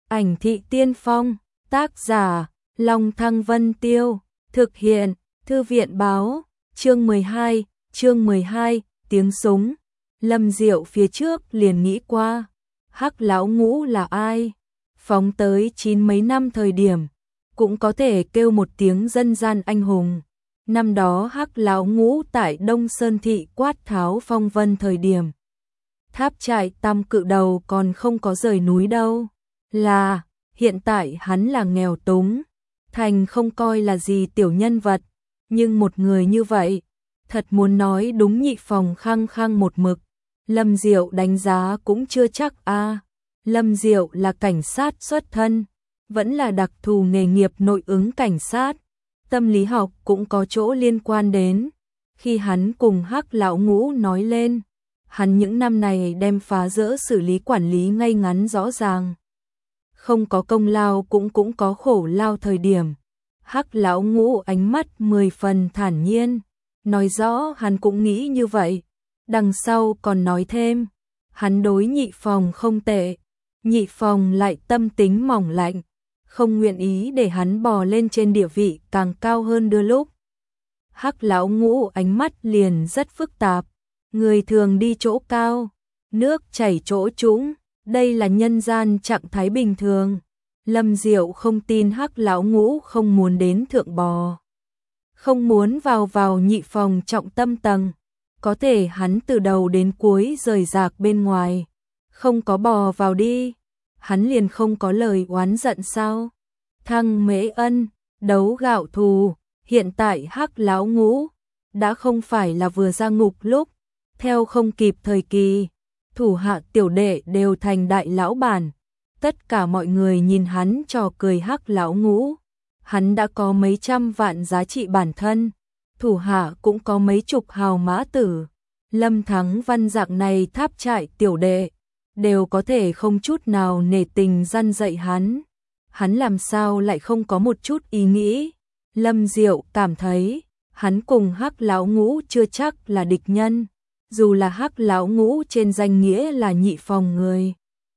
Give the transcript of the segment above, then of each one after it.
Ảnh thị tiên phong, tác giả, Long Thăng Vân Tiêu, thực hiện, Thư viện báo, chương 12, tiếng súng. Lâm Diệu phía trước liền nghĩ qua, Hắc lão ngũ là ai? Phóng tới 9 mấy năm thời điểm, cũng có thể kêu một tiếng dân gian anh hùng. Năm đó Hắc lão ngũ tại Đông Sơn thị quát tháo phong vân thời điểm, tháp trại Tam Cự Đầu còn không có rời núi đâu. Là, hiện tại hắn là nghèo túng, thành không coi là gì tiểu nhân vật, nhưng một người như vậy, thật muốn nói đúng Nhị Phòng khăng khăng một mực, Lâm Diệu đánh giá cũng chưa chắc a. Lâm Diệu là cảnh sát xuất thân, vẫn là đặc thù nghề nghiệp nội ứng cảnh sát, tâm lý học cũng có chỗ liên quan đến. Khi hắn cùng Hắc lão ngũ nói lên, hắn những năm này đem phá rỡ xử lý quản lý ngay ngắn rõ ràng. Không có công lao cũng có khổ lao thời điểm. Hắc lão ngũ ánh mắt 10 phần thản nhiên, nói rõ hắn cũng nghĩ như vậy. Đằng sau còn nói thêm, hắn đối Nhị Phòng không tệ, Nhị Phòng lại tâm tính mỏng lạnh, không nguyện ý để hắn bò lên trên địa vị càng cao hơn đôi lúc. Hắc lão ngũ ánh mắt liền rất phức tạp, người thường đi chỗ cao, nước chảy chỗ trũng, đây là nhân gian trạng thái bình thường. Lâm Diệu không tin Hắc lão ngũ không muốn đến thượng bò, không muốn vào Nhị Phòng trọng tâm tầng, có thể hắn từ đầu đến cuối rời rạc bên ngoài, không có bò vào đi, hắn liền không có lời oán giận sao? Thăng Mễ Ân, đấu gạo thù, hiện tại Hắc lão ngũ đã không phải là vừa ra ngục lúc, theo không kịp thời kỳ, thủ hạ tiểu đệ đều thành đại lão bản, tất cả mọi người nhìn hắn trò cười Hắc lão ngũ, hắn đã có mấy trăm vạn giá trị bản thân, thủ hạ cũng có mấy chục hào mã tử, Lâm Thắng Văn dạng này tháp trại tiểu đệ, đều có thể không chút nào nể tình răn dạy hắn làm sao lại không có một chút ý nghĩ. Lâm Diệu cảm thấy, hắn cùng Hắc lão ngũ chưa chắc là địch nhân, dù là Hắc lão ngũ trên danh nghĩa là Nhị Phòng người.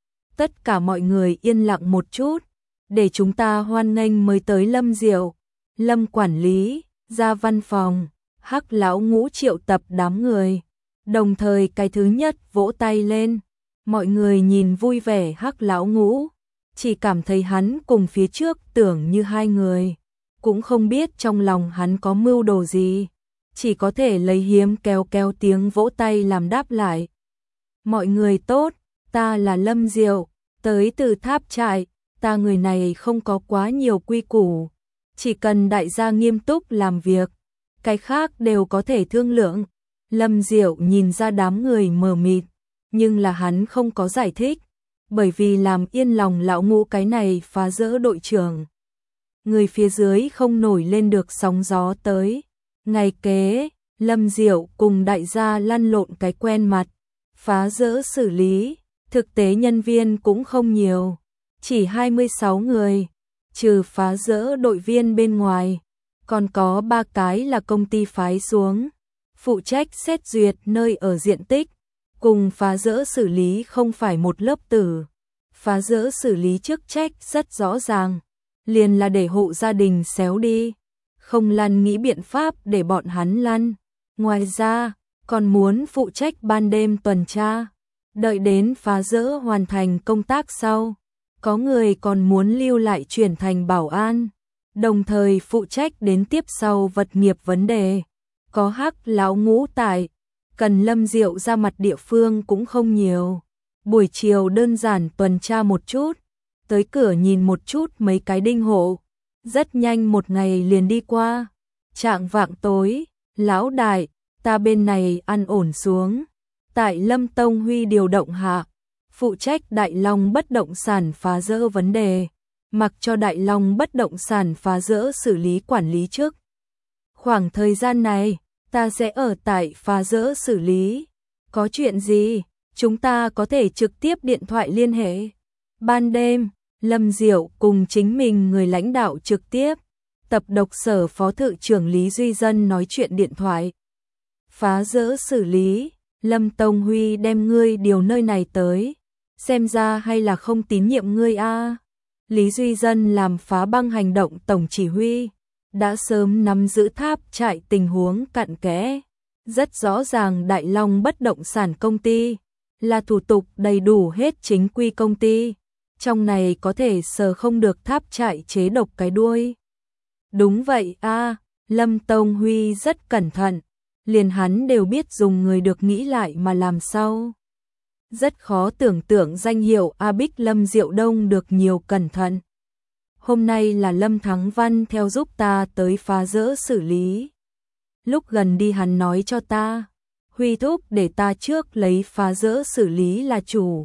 Tất cả mọi người yên lặng một chút, để chúng ta hoan nghênh mới tới Lâm Diệu. Lâm quản lý ra văn phòng, Hắc lão ngũ triệu tập đám người, đồng thời cái thứ nhất vỗ tay lên, mọi người nhìn vui vẻ Hắc lão ngũ, chỉ cảm thấy hắn cùng phía trước tưởng như hai người, cũng không biết trong lòng hắn có mưu đồ gì, chỉ có thể lấy hiếm keo tiếng vỗ tay làm đáp lại. Mọi người tốt, ta là Lâm Diệu, tới từ tháp trại, ta người này không có quá nhiều quy củ, chỉ cần đại gia nghiêm túc làm việc, cái khác đều có thể thương lượng. Lâm Diệu nhìn ra đám người mờ mịt, nhưng là hắn không có giải thích, bởi vì làm yên lòng lão ngũ cái này phá rỡ đội trưởng. Người phía dưới không nổi lên được sóng gió tới. Ngày kế, Lâm Diệu cùng đại gia lăn lộn cái quen mặt, phá rỡ xử lý, thực tế nhân viên cũng không nhiều, chỉ 26 người, trừ phá rỡ đội viên bên ngoài, còn có 3 cái là công ty phái xuống, phụ trách xét duyệt nơi ở diện tích, cùng phá rỡ xử lý không phải một lớp tử. Phá rỡ xử lý chức trách rất rõ ràng, liền là để hộ gia đình xéo đi, không lăn nghĩ biện pháp để bọn hắn lăn. Ngoài ra, còn muốn phụ trách ban đêm tuần tra, đợi đến phá rỡ hoàn thành công tác sau, có người còn muốn lưu lại chuyển thành bảo an, đồng thời phụ trách đến tiếp sau vật nghiệp vấn đề. Có Hắc lão ngũ tại, cần Lâm Diệu ra mặt địa phương cũng không nhiều. Buổi chiều đơn giản tuần tra một chút, tới cửa nhìn một chút mấy cái đinh hộ, rất nhanh một ngày liền đi qua. Chạng vạng tối, lão đại, ta bên này ăn ổn xuống. Tại Lâm Tông Huy điều động hạ, phụ trách Đại Long bất động sản phá rỡ vấn đề, mặc cho Đại Long bất động sản phá rỡ xử lý quản lý trước. Khoảng thời gian này, ta sẽ ở tại phá rỡ xử lý. Có chuyện gì, chúng ta có thể trực tiếp điện thoại liên hệ. Ban đêm, Lâm Diệu cùng chính mình người lãnh đạo trực tiếp, tập độc sở phó thự trưởng Lý Duy Dân nói chuyện điện thoại. Phá rỡ xử lý, Lâm Tông Huy đem ngươi điều nơi này tới, xem ra hay là không tín nhiệm ngươi a. Lý Duy Dân làm phá băng hành động tổng chỉ huy, đã sớm nắm giữ tháp trại tình huống cặn kẽ. Rất rõ ràng Đại Long bất động sản công ty là thủ tục đầy đủ hết chính quy công ty. Trong này có thể sờ không được tháp trại chế độc cái đuôi. Đúng vậy a, Lâm Tông Huy rất cẩn thận, liền hắn đều biết dùng người được nghĩ lại mà làm sao. Rất khó tưởng tượng danh hiệu A Bích Lâm Diệu Đông được nhiều cẩn thận. Hôm nay là Lâm Thắng Văn theo giúp ta tới phá rỡ xử lý. Lúc gần đi hắn nói cho ta, Huy thúc để ta trước lấy phá rỡ xử lý là chủ.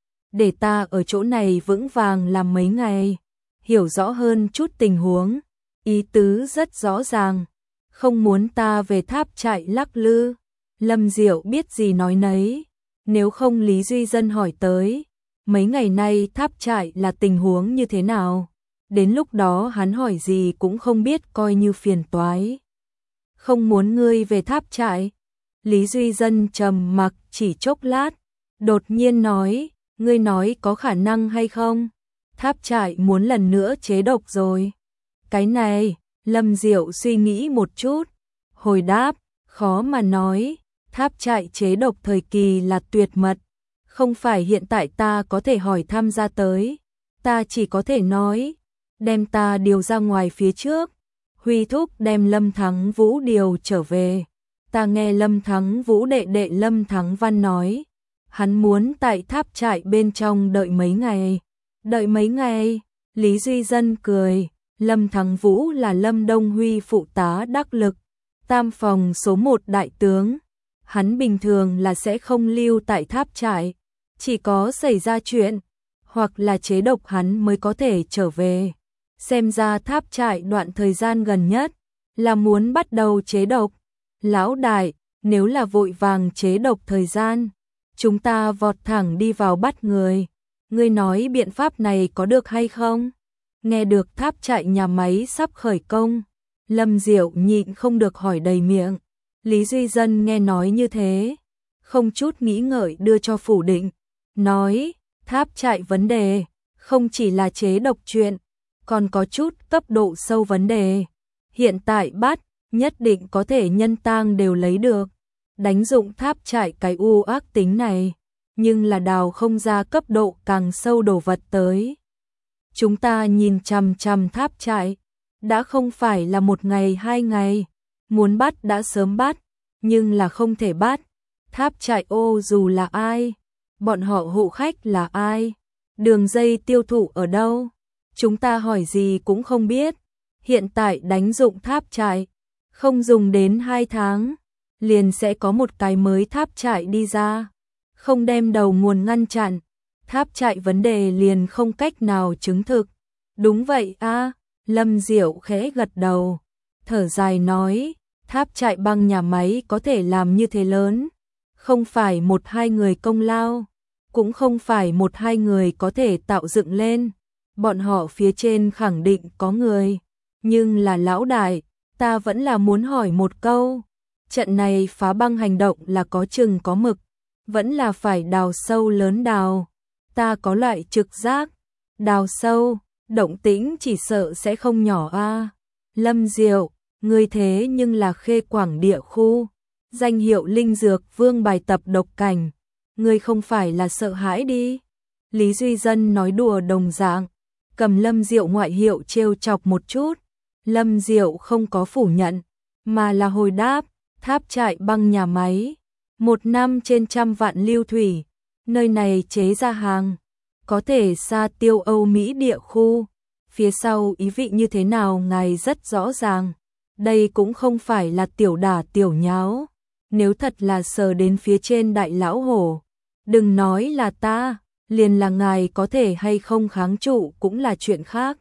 Để ta ở chỗ này vững vàng làm mấy ngày, hiểu rõ hơn chút tình huống, ý tứ rất rõ ràng, không muốn ta về tháp trại lắc lư. Lâm Diệu biết gì nói nấy, nếu không Lý Duy Dân hỏi tới, mấy ngày nay tháp trại là tình huống như thế nào, đến lúc đó hắn hỏi gì cũng không biết coi như phiền toái. Không muốn ngươi về tháp trại. Lý Duy Dân trầm mặc chỉ chốc lát, đột nhiên nói, ngươi nói có khả năng hay không? Tháp trại muốn lần nữa chế độc rồi. Cái này, Lâm Diệu suy nghĩ một chút, hồi đáp, khó mà nói, tháp trại chế độc thời kỳ là tuyệt mật, không phải hiện tại ta có thể hỏi tham gia tới, ta chỉ có thể nói, đem ta điều ra ngoài phía trước. Huy thúc đem Lâm Thắng Vũ điều trở về. Ta nghe Lâm Thắng Vũ đệ đệ Lâm Thắng Văn nói, hắn muốn tại tháp trại bên trong đợi mấy ngày. Đợi mấy ngày? Lý Duy Dân cười, Lâm Thắng Vũ là Lâm Đông Huy phụ tá đắc lực, tam phòng số 1 đại tướng. Hắn bình thường là sẽ không lưu tại tháp trại, chỉ có xảy ra chuyện, hoặc là chế độc hắn mới có thể trở về. Xem ra tháp trại đoạn thời gian gần nhất là muốn bắt đầu chế độc. Lão đại, nếu là vội vàng chế độc thời gian, chúng ta vọt thẳng đi vào bắt người. Ngươi nói biện pháp này có được hay không? Nghe được tháp trại nhà máy sắp khởi công, Lâm Diệu nhịn không được hỏi đầy miệng. Lý Duy Dân nghe nói như thế, không chút nghĩ ngợi đưa cho phủ định, nói, tháp trại vấn đề, không chỉ là chế độc chuyện, còn có chút cấp độ sâu vấn đề. Hiện tại bắt, nhất định có thể nhân tang đều lấy được, đánh dụng tháp trại cái u ác tính này, nhưng là đào không ra cấp độ càng sâu đồ vật tới. Chúng ta nhìn chằm chằm tháp trại, đã không phải là một ngày 2 ngày, muốn bắt đã sớm bắt, nhưng là không thể bắt. Tháp trại ô dù là ai, bọn họ hộ khách là ai, đường dây tiêu thụ ở đâu, chúng ta hỏi gì cũng không biết. Hiện tại đánh dụng tháp trại, không dùng đến 2 tháng, liền sẽ có một cái mới tháp trại đi ra, không đem đầu nguồn ngăn chặn, tháp trại vấn đề liền không cách nào chứng thực. Đúng vậy a, Lâm Diệu khẽ gật đầu, thở dài nói, tháp trại băng nhà máy có thể làm như thế lớn, không phải 1-2 người công lao, cũng không phải 1-2 người có thể tạo dựng lên, bọn họ phía trên khẳng định có người, nhưng là lão đại, ta vẫn là muốn hỏi một câu, trận này phá băng hành động là có chừng có mực, vẫn là phải đào sâu lớn đào, ta có loại trực giác, đào sâu, động tĩnh chỉ sợ sẽ không nhỏ a. Lâm Diệu, ngươi thế nhưng là Khê Quảng địa khu, danh hiệu linh dược vương bài tập độc cảnh, ngươi không phải là sợ hãi đi. Lý Duy Dân nói đùa đồng dạng, cầm Lâm Diệu ngoại hiệu trêu chọc một chút. Lâm Diệu không có phủ nhận, mà là hồi đáp, tháp trại băng nhà máy, 1 năm trên 100 vạn lưu thủy, nơi này chế ra hàng, có thể xa tiêu Âu Mỹ địa khu, phía sau ý vị như thế nào ngài rất rõ ràng, đây cũng không phải là tiểu đả tiểu nháo, nếu thật là sờ đến phía trên đại lão hổ, đừng nói là ta, liền là ngài có thể hay không kháng trụ cũng là chuyện khác.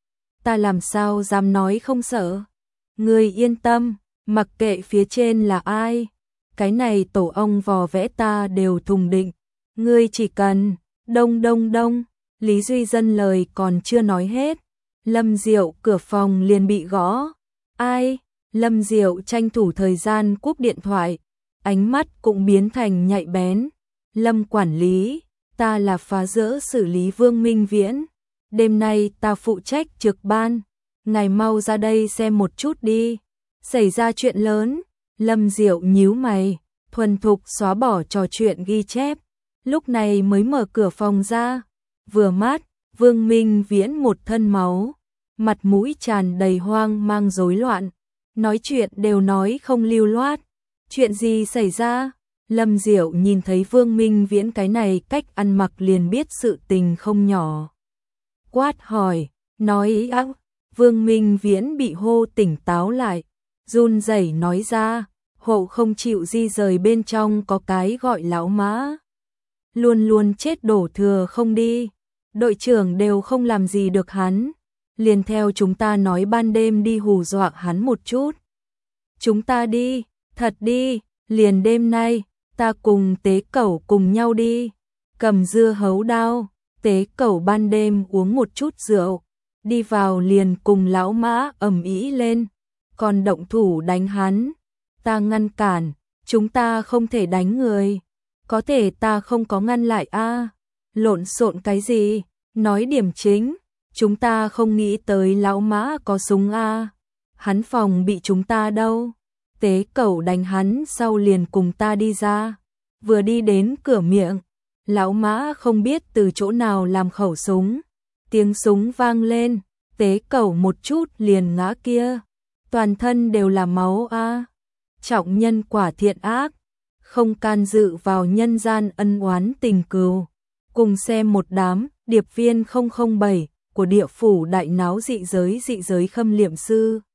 Ta làm sao dám nói không sợ. Ngươi yên tâm, mặc kệ phía trên là ai, cái này tổ ong vò vẽ ta đều thùng định. Ngươi chỉ cần, đông đông đông, Lý Duy Dân lời còn chưa nói hết. Lâm Diệu cửa phòng liền bị gõ. Ai? Lâm Diệu tranh thủ thời gian cúp điện thoại, ánh mắt cũng biến thành nhạy bén. Lâm quản lý, ta là phá rỡ xử lý Vương Minh Viễn. đêm nay ta phụ trách trực ban, ngài mau ra đây xem một chút đi. Xảy ra chuyện lớn, Lâm Diệu nhíu mày, thuần thục xóa bỏ trò chuyện ghi chép, lúc này mới mở cửa phòng ra, vừa mát, Vương Minh Viễn một thân máu, mặt mũi tràn đầy hoang mang rối loạn, nói chuyện đều nói không lưu loát. Chuyện gì xảy ra? Lâm Diệu nhìn thấy Vương Minh Viễn cái này cách ăn mặc liền biết sự tình không nhỏ. Quát hỏi, nói ác, Vương Minh Viễn bị hô tỉnh táo lại, run rẩy nói ra, hộ không chịu di rời bên trong có cái gọi lão mã. Luôn luôn chết đổ thừa không đi, đội trưởng đều không làm gì được hắn, liền theo chúng ta nói ban đêm đi hù dọa hắn một chút. Chúng ta đi, thật đi, liền đêm nay, ta cùng Tế Cẩu cùng nhau đi, cầm dưa hấu đao, Tế Cẩu ban đêm uống một chút rượu, đi vào liền cùng lão mã ầm ĩ lên, còn động thủ đánh hắn, ta ngăn cản, chúng ta không thể đánh người, có thể ta không có ngăn lại a. Lộn xộn cái gì, nói điểm chính, chúng ta không nghĩ tới lão mã có súng a, hắn phòng bị chúng ta đâu. Tế Cẩu đánh hắn sau liền cùng ta đi ra, vừa đi đến cửa miệng, lão mã không biết từ chỗ nào làm khẩu súng, tiếng súng vang lên, Tế Cẩu một chút liền ngã kia, toàn thân đều là máu a. Trọng nhân quả thiện ác, không can dự vào nhân gian ân oán tình cừu. Cùng xem một đám điệp viên 007 của địa phủ đại náo dị giới khâm liệm sư.